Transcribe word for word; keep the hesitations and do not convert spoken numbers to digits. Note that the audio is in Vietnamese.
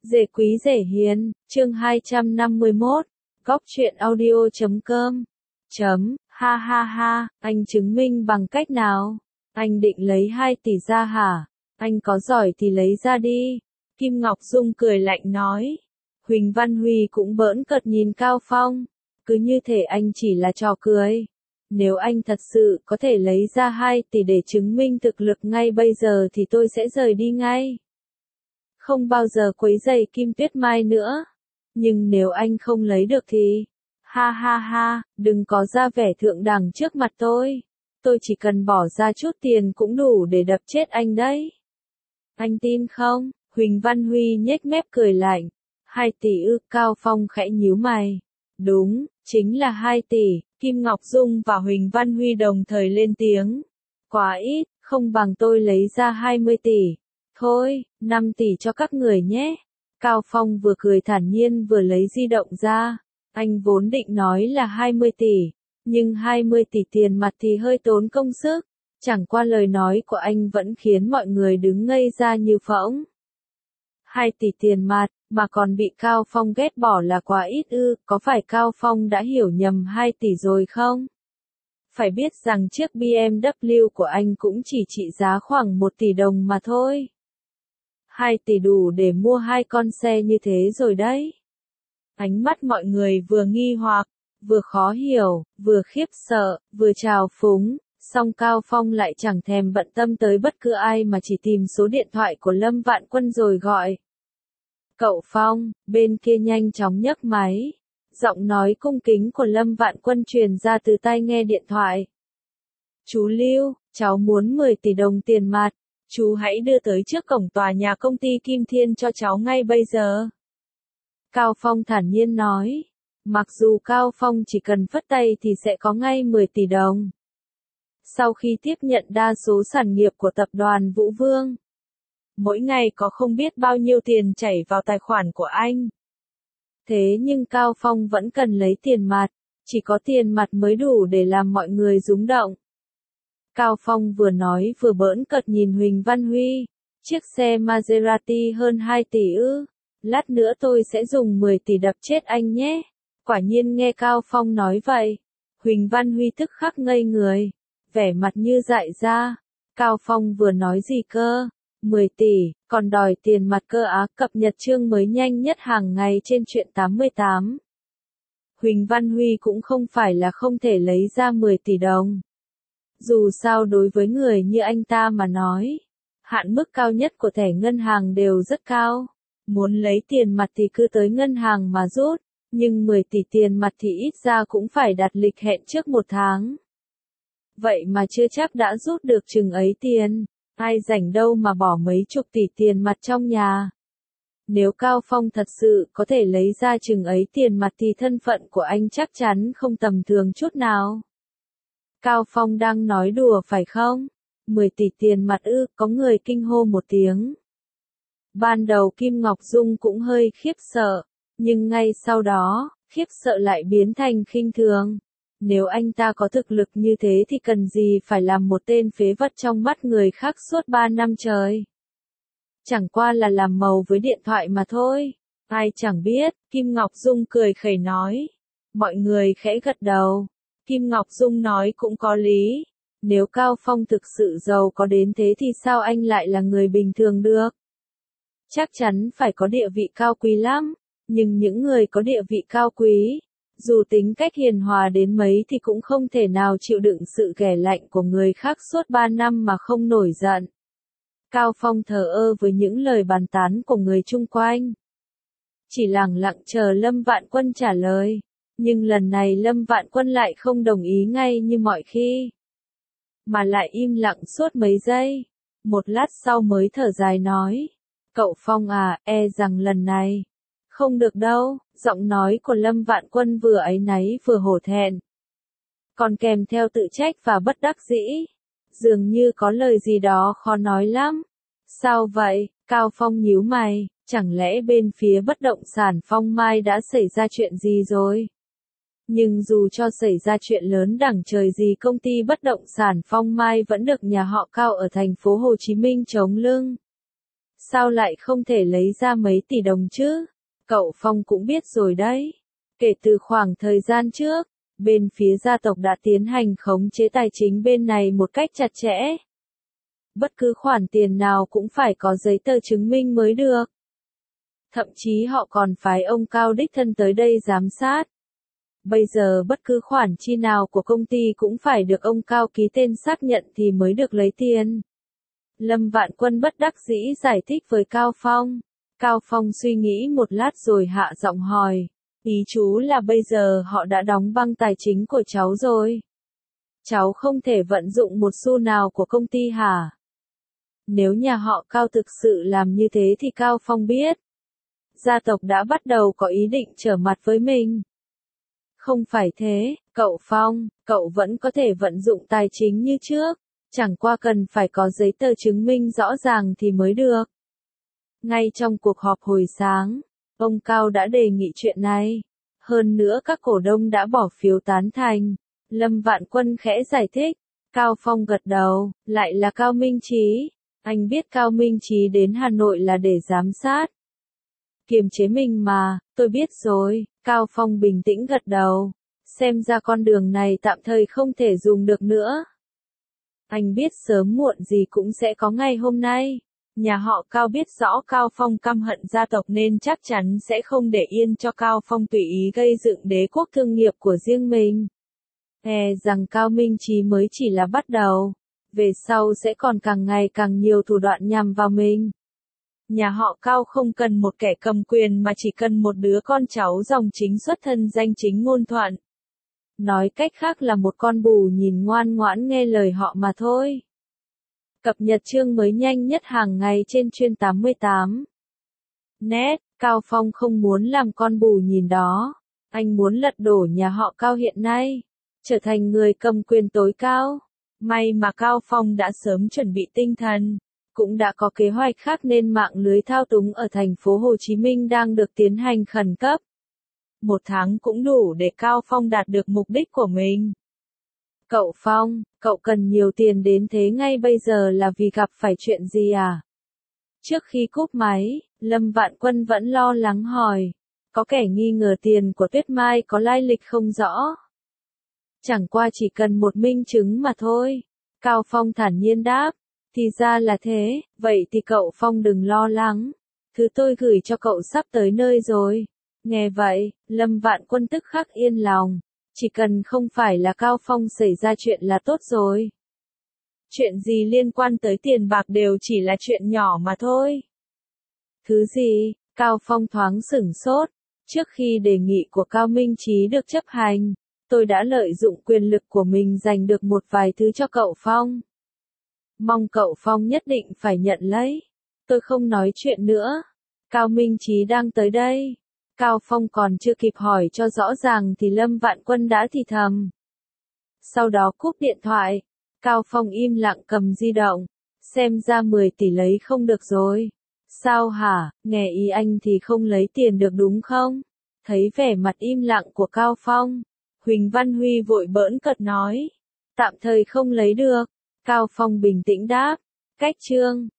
Dễ quý dễ hiền, chương hai trăm năm mươi mốt, góc truyện audio chấm com. Chấm, ha ha ha, anh chứng minh bằng cách nào? Anh định lấy hai tỷ ra hả? Anh có giỏi thì lấy ra đi. Kim Ngọc Dung cười lạnh nói. Huỳnh Văn Huy cũng bỡn cợt nhìn Cao Phong. Cứ như thể anh chỉ là trò cười. Nếu anh thật sự có thể lấy ra hai tỷ để chứng minh thực lực ngay bây giờ thì tôi sẽ rời đi ngay. Không bao giờ quấy rầy Kim Tuyết Mai nữa. Nhưng nếu anh không lấy được thì... Ha ha ha, đừng có ra vẻ thượng đẳng trước mặt tôi. Tôi chỉ cần bỏ ra chút tiền cũng đủ để đập chết anh đấy. Anh tin không? Huỳnh Văn Huy nhếch mép cười lạnh. Hai tỷ ư? Cao Phong khẽ nhíu mày. Đúng, chính là hai tỷ. Kim Ngọc Dung và Huỳnh Văn Huy đồng thời lên tiếng. Quá ít, không bằng tôi lấy ra hai mươi tỷ. Thôi, năm tỷ cho các người nhé. Cao Phong vừa cười thản nhiên vừa lấy di động ra. Anh vốn định nói là hai mươi tỷ, nhưng hai mươi tỷ tiền mặt thì hơi tốn công sức. Chẳng qua lời nói của anh vẫn khiến mọi người đứng ngây ra như phỗng. hai tỷ tiền mặt, mà còn bị Cao Phong ghét bỏ là quá ít ư? Có phải Cao Phong đã hiểu nhầm hai tỷ rồi không? Phải biết rằng chiếc bê em vê của anh cũng chỉ trị giá khoảng một tỷ đồng mà thôi. hai tỷ đủ để mua hai con xe như thế rồi đấy. Ánh mắt mọi người vừa nghi hoặc, vừa khó hiểu, vừa khiếp sợ, vừa trào phúng, song Cao Phong lại chẳng thèm bận tâm tới bất cứ ai mà chỉ tìm số điện thoại của Lâm Vạn Quân rồi gọi. Cậu Phong, bên kia nhanh chóng nhấc máy. Giọng nói cung kính của Lâm Vạn Quân truyền ra từ tai nghe điện thoại. Chú Lưu, cháu muốn mười tỷ đồng tiền mặt. Chú hãy đưa tới trước cổng tòa nhà công ty Kim Thiên cho cháu ngay bây giờ. Cao Phong thản nhiên nói. Mặc dù Cao Phong chỉ cần phất tay thì sẽ có ngay mười tỷ đồng. Sau khi tiếp nhận đa số sản nghiệp của tập đoàn Vũ Vương, mỗi ngày có không biết bao nhiêu tiền chảy vào tài khoản của anh. Thế nhưng Cao Phong vẫn cần lấy tiền mặt, chỉ có tiền mặt mới đủ để làm mọi người rúng động. Cao Phong vừa nói vừa bỡn cợt nhìn Huỳnh Văn Huy. Chiếc xe Maserati hơn hai tỷ ư? Lát nữa tôi sẽ dùng mười tỷ đập chết anh nhé. Quả nhiên nghe Cao Phong nói vậy. Huỳnh Văn Huy tức khắc ngây người. Vẻ mặt như dại ra. Cao Phong vừa nói gì cơ? mười tỷ, còn đòi tiền mặt cơ á? Cập nhật chương mới nhanh nhất hàng ngày trên truyện tám mươi tám. Huỳnh Văn Huy cũng không phải là không thể lấy ra mười tỷ đồng. Dù sao đối với người như anh ta mà nói, hạn mức cao nhất của thẻ ngân hàng đều rất cao. Muốn lấy tiền mặt thì cứ tới ngân hàng mà rút, nhưng mười tỷ tiền mặt thì ít ra cũng phải đặt lịch hẹn trước một tháng. Vậy mà chưa chắc đã rút được chừng ấy tiền, ai rảnh đâu mà bỏ mấy chục tỷ tiền mặt trong nhà. Nếu Cao Phong thật sự có thể lấy ra chừng ấy tiền mặt thì thân phận của anh chắc chắn không tầm thường chút nào. Cao Phong đang nói đùa phải không? mười tỷ tiền mặt ư? Có người kinh hô một tiếng. Ban đầu Kim Ngọc Dung cũng hơi khiếp sợ, nhưng ngay sau đó, khiếp sợ lại biến thành khinh thường. Nếu anh ta có thực lực như thế thì cần gì phải làm một tên phế vật trong mắt người khác suốt ba năm trời. Chẳng qua là làm màu với điện thoại mà thôi. Ai chẳng biết, Kim Ngọc Dung cười khẩy nói. Mọi người khẽ gật đầu. Kim Ngọc Dung nói cũng có lý. Nếu Cao Phong thực sự giàu có đến thế thì sao anh lại là người bình thường được? Chắc chắn phải có địa vị cao quý lắm. Nhưng những người có địa vị cao quý, dù tính cách hiền hòa đến mấy thì cũng không thể nào chịu đựng sự ghẻ lạnh của người khác suốt ba năm mà không nổi giận. Cao Phong thờ ơ với những lời bàn tán của người chung quanh. Chỉ lặng lặng chờ Lâm Vạn Quân trả lời. Nhưng lần này Lâm Vạn Quân lại không đồng ý ngay như mọi khi, mà lại im lặng suốt mấy giây. Một lát sau mới thở dài nói. Cậu Phong à, e rằng lần này không được đâu. Giọng nói của Lâm Vạn Quân vừa áy náy vừa hổ thẹn, còn kèm theo tự trách và bất đắc dĩ. Dường như có lời gì đó khó nói lắm. Sao vậy? Cao Phong nhíu mày. Chẳng lẽ bên phía bất động sản Phong Mai đã xảy ra chuyện gì rồi? Nhưng dù cho xảy ra chuyện lớn đẳng trời gì, công ty bất động sản Phong Mai vẫn được nhà họ Cao ở thành phố Hồ Chí Minh chống lưng. Sao lại không thể lấy ra mấy tỷ đồng chứ? Cậu Phong cũng biết rồi đấy. Kể từ khoảng thời gian trước, bên phía gia tộc đã tiến hành khống chế tài chính bên này một cách chặt chẽ. Bất cứ khoản tiền nào cũng phải có giấy tờ chứng minh mới được. Thậm chí họ còn phái ông Cao đích thân tới đây giám sát. Bây giờ bất cứ khoản chi nào của công ty cũng phải được ông Cao ký tên xác nhận thì mới được lấy tiền. Lâm Vạn Quân bất đắc dĩ giải thích với Cao Phong. Cao Phong suy nghĩ một lát rồi hạ giọng hỏi. Ý chú là bây giờ họ đã đóng băng tài chính của cháu rồi. Cháu không thể vận dụng một xu nào của công ty hả? Nếu nhà họ Cao thực sự làm như thế thì Cao Phong biết. Gia tộc đã bắt đầu có ý định trở mặt với mình. Không phải thế, cậu Phong, cậu vẫn có thể vận dụng tài chính như trước. Chẳng qua cần phải có giấy tờ chứng minh rõ ràng thì mới được. Ngay trong cuộc họp hồi sáng, ông Cao đã đề nghị chuyện này. Hơn nữa các cổ đông đã bỏ phiếu tán thành. Lâm Vạn Quân khẽ giải thích. Cao Phong gật đầu, lại là Cao Minh Chí. Anh biết Cao Minh Chí đến Hà Nội là để giám sát. Kiềm chế mình mà, tôi biết rồi. Cao Phong bình tĩnh gật đầu. Xem ra con đường này tạm thời không thể dùng được nữa. Anh biết sớm muộn gì cũng sẽ có ngày hôm nay. Nhà họ Cao biết rõ Cao Phong căm hận gia tộc nên chắc chắn sẽ không để yên cho Cao Phong tùy ý gây dựng đế quốc thương nghiệp của riêng mình. E rằng Cao Minh Chí mới chỉ là bắt đầu. Về sau sẽ còn càng ngày càng nhiều thủ đoạn nhằm vào mình. Nhà họ Cao không cần một kẻ cầm quyền mà chỉ cần một đứa con cháu dòng chính xuất thân danh chính ngôn thuận. Nói cách khác là một con bù nhìn ngoan ngoãn nghe lời họ mà thôi. Cập nhật chương mới nhanh nhất hàng ngày trên chuyên tám mươi tám. Net, Cao Phong không muốn làm con bù nhìn đó. Anh muốn lật đổ nhà họ Cao hiện nay. Trở thành người cầm quyền tối cao. May mà Cao Phong đã sớm chuẩn bị tinh thần. Cũng đã có kế hoạch khác nên mạng lưới thao túng ở thành phố Hồ Chí Minh đang được tiến hành khẩn cấp. Một tháng cũng đủ để Cao Phong đạt được mục đích của mình. Cậu Phong, cậu cần nhiều tiền đến thế ngay bây giờ là vì gặp phải chuyện gì à? Trước khi cúp máy, Lâm Vạn Quân vẫn lo lắng hỏi. Có kẻ nghi ngờ tiền của Tuyết Mai có lai lịch không rõ. Chẳng qua chỉ cần một minh chứng mà thôi. Cao Phong thản nhiên đáp. Thì ra là thế, vậy thì cậu Phong đừng lo lắng. Thứ tôi gửi cho cậu sắp tới nơi rồi. Nghe vậy, Lâm Vạn Quân tức khắc yên lòng. Chỉ cần không phải là Cao Phong xảy ra chuyện là tốt rồi. Chuyện gì liên quan tới tiền bạc đều chỉ là chuyện nhỏ mà thôi. Thứ gì? Cao Phong thoáng sửng sốt. Trước khi đề nghị của Cao Minh Chí được chấp hành, tôi đã lợi dụng quyền lực của mình giành được một vài thứ cho cậu Phong. Mong cậu Phong nhất định phải nhận lấy. Tôi không nói chuyện nữa. Cao Minh Chí đang tới đây. Cao Phong còn chưa kịp hỏi cho rõ ràng thì Lâm Vạn Quân đã thì thầm. Sau đó cúp điện thoại. Cao Phong im lặng cầm di động. Xem ra mười tỷ lấy không được rồi. Sao hả, nghe ý anh thì không lấy tiền được đúng không? Thấy vẻ mặt im lặng của Cao Phong. Huỳnh Văn Huy vội bỡn cợt nói. Tạm thời không lấy được. Cao Phong bình tĩnh đáp. Cách chương